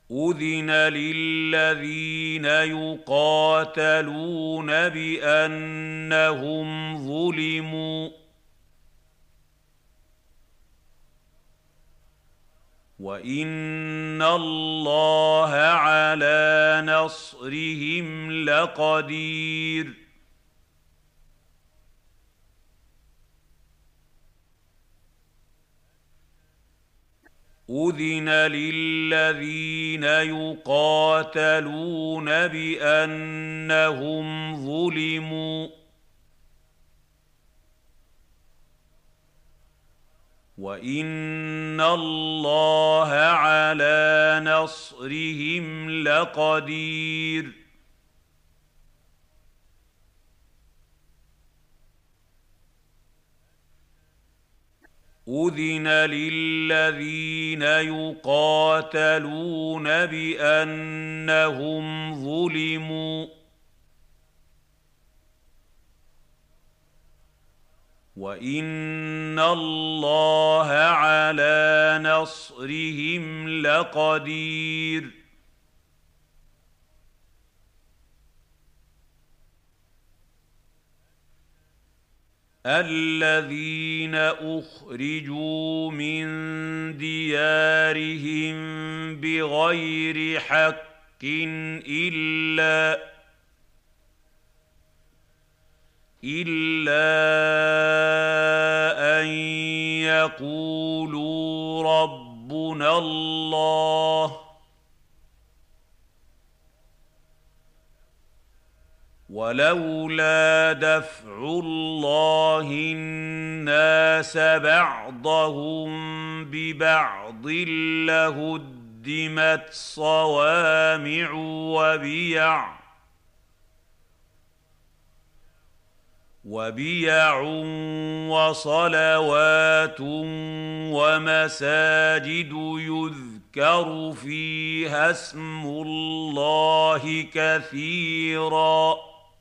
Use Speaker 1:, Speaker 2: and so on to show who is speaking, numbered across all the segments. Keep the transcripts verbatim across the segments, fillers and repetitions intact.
Speaker 1: أذن للذين يقاتلون بأنهم ظلموا وإن الله على نصرهم لقدير أذن للذين يقاتلون بأنهم ظلموا وإن الله على نصرهم لقدير أذن للذين يقاتلون بأنهم ظلموا وإن الله على نصرهم لقدير الذين أخرجوا من ديارهم بغير حق إلا إلا أن يقولوا ربنا الله ولولا دفع الله الناس بعضهم ببعض لهدمت صوامع وبيع وبيع وصلوات ومساجد يذكر فيها اسم الله كثيرا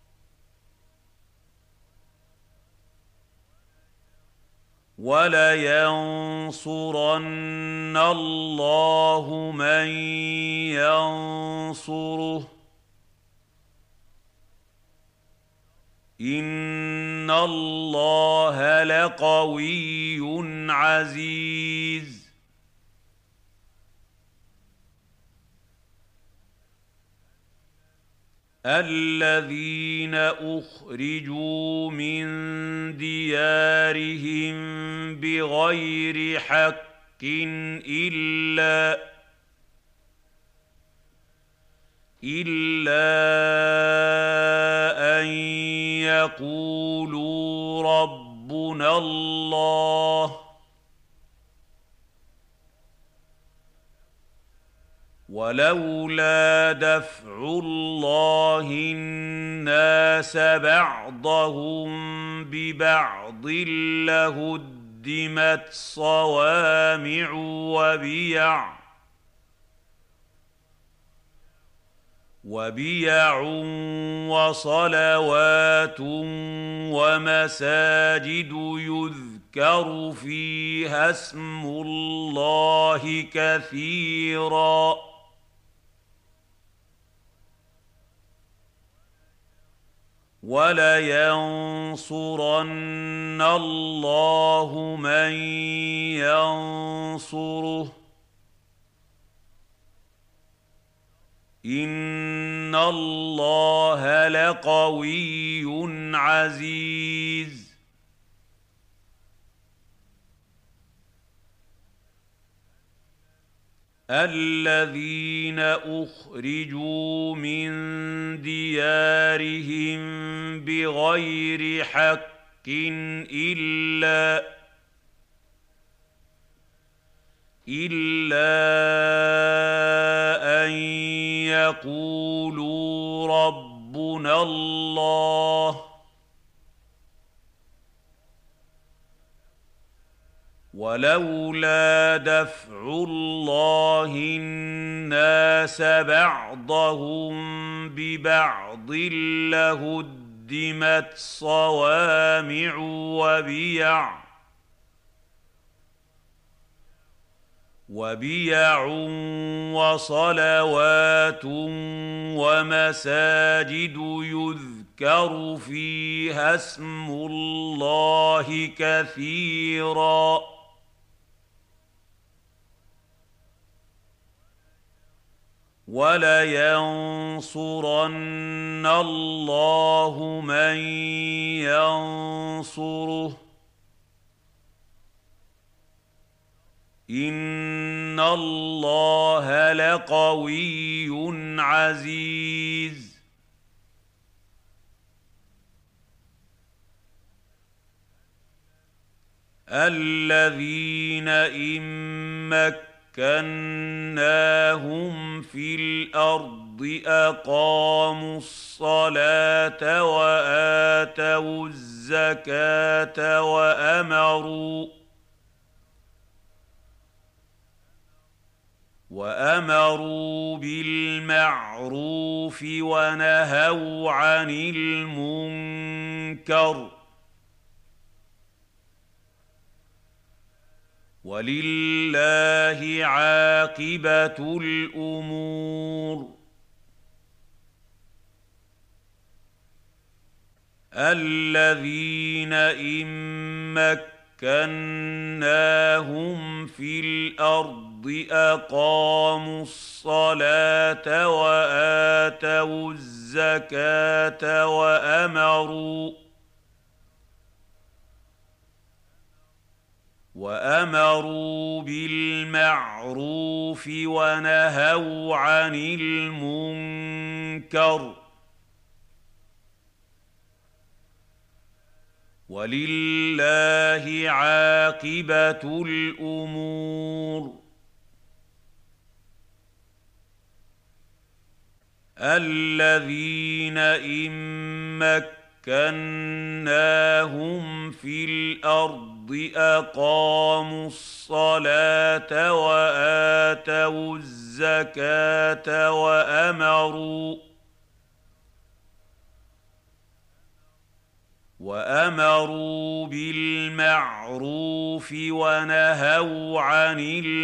Speaker 1: ولينصرن الله من ينصره إن الله لقوي عزيز الذين أخرجوا من ديارهم بغير حق إلا إلا أن يقولوا ربنا الله ولولا دفع الله الناس بعضهم ببعض لهدمت صوامع وبيع وبيع وصلوات ومساجد يذكر فيها اسم الله كثيرا ولينصرن الله من ينصره إن الله لقوي عزيز الذين أخرجوا من ديارهم بغير حق إلا إلا أن يقولوا ربنا الله ولولا دفع الله الناس بعضهم ببعض لهدمت صوامع وبيع وبيع وصلوات ومساجد يذكر فيها اسم الله كثيرا ولينصرن الله من ينصره إن الله لقوي عزيز الذين إن مكناهم في الأرض أقاموا الصلاة وآتوا الزكاة وأمروا وأمروا بالمعروف ونهوا عن المنكر ولله عاقبة الأمور الذين إن مكناهم في الأرض أقاموا الصلاة وآتوا الزكاة وأمروا وأمروا بالمعروف ونهوا عن المنكر ولله عاقبة الأمور الذين إن مكناهم في الأرض أقاموا الصلاة وآتوا الزكاة وأمروا وأمروا بالمعروف ونهوا عن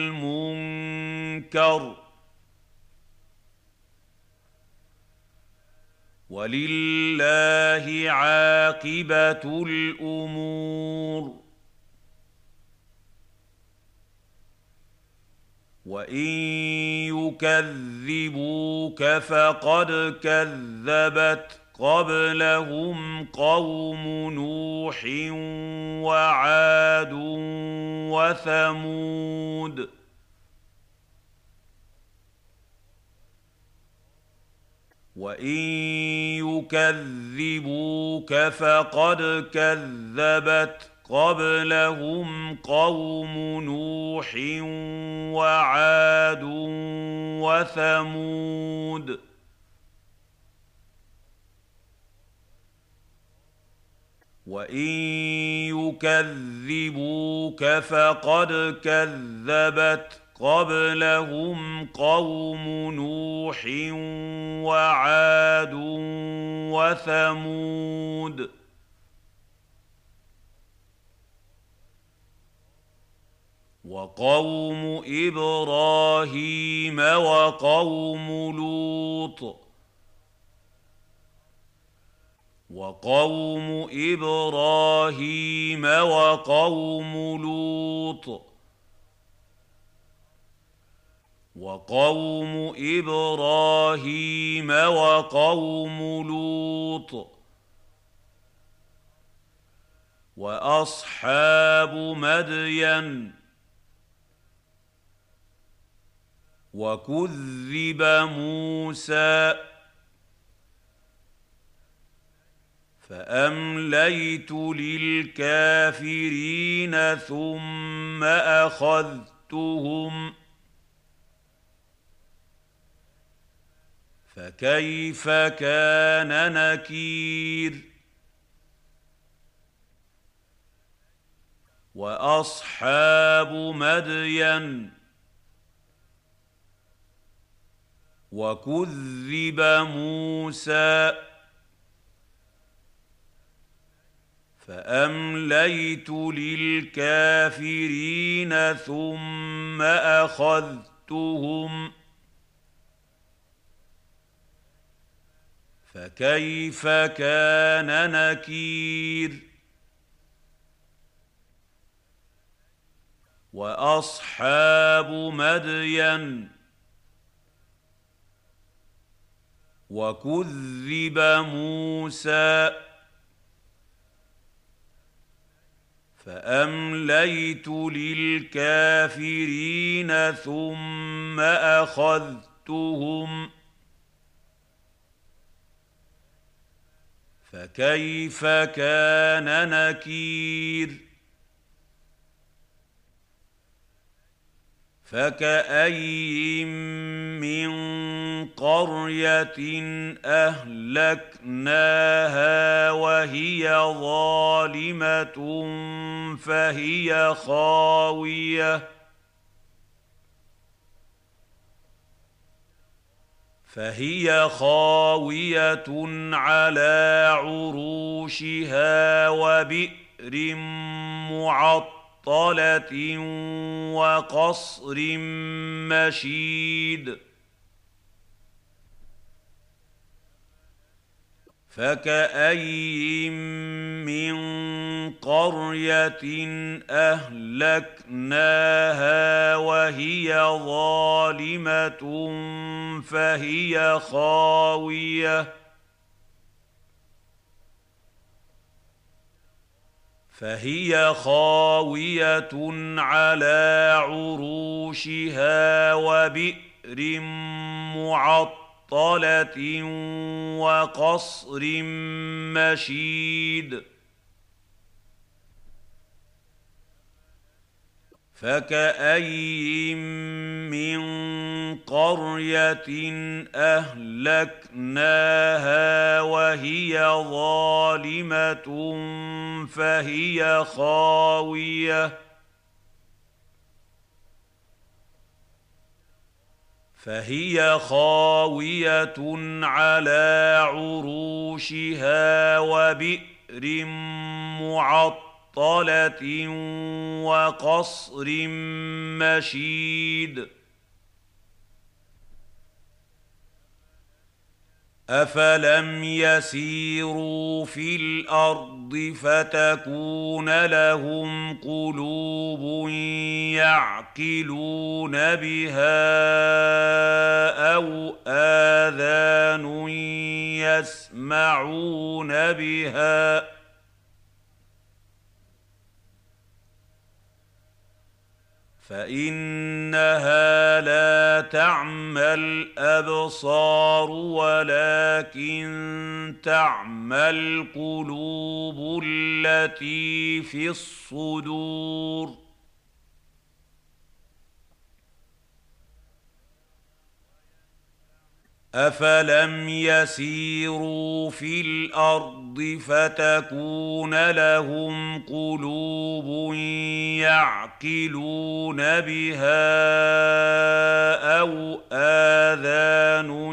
Speaker 1: المنكر ولله عاقبة الأمور وإن يكذبوك فقد كذبت قبلهم قوم نوح وعاد وثمود وإن يكذبوك فقد كذبت قبلهم قوم نوح وعاد وثمود وإن يكذبوك فقد كذبت قبلهم قوم نوح وعاد وثمود وقوم إبراهيم وقوم لوط وقوم إبراهيم وقوم لوط وقوم إبراهيم وقوم لوط وأصحاب مدين وكذب موسى فأمليت للكافرين ثم أخذتهم فكيف كان نكير وأصحاب مدين وكذب موسى فأمليت للكافرين ثم أخذتهم فكيف كان نكير وأصحاب مدين وكذب موسى فأمليت للكافرين ثم أخذتهم فكيف كان نكير فكأي من قرية أهلكناها وهي ظالمة فهي خاوية فهي خاوية على عروشها وبئر معطلة وقصر مشيد فكأي من قرية أهلكناها وهي ظالمة فهي خاوية فهي خاوية على عروشها وبئر معطلة وقصر مشيد فكأي من قرية أهلكناها وهي ظالمة فهي خاوية فهي خاوية على عروشها وبئر معطلة وقصر مشيد أفلم يسيروا في الأرض فتكون لهم قلوب يعقلون بها أو آذان يسمعون بها فإنها لا تعمى الأبصار ولكن تعمى القلوب التي في الصدور أفلم يسيروا في الأرض فتكون لهم قلوب يعقلون بها أو آذان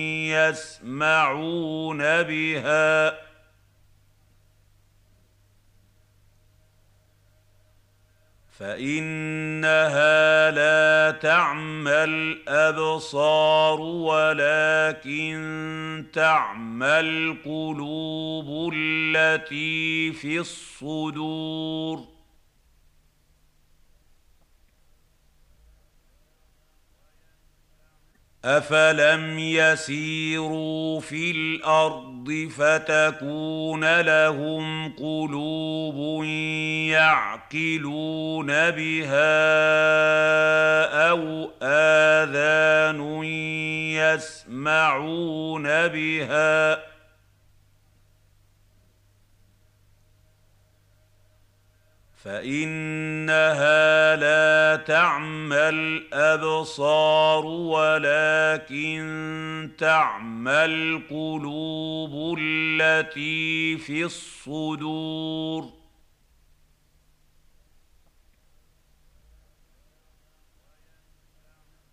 Speaker 1: يسمعون بها فإنها لا تعمى الأبصار ولكن تعمى القلوب التي في الصدور أفلم يسيروا في الأرض فتكون لهم قلوب يعقلون بها أو آذان يسمعون بها فإنها لا تعمى الأبصار ولكن تعمى القلوب التي في الصدور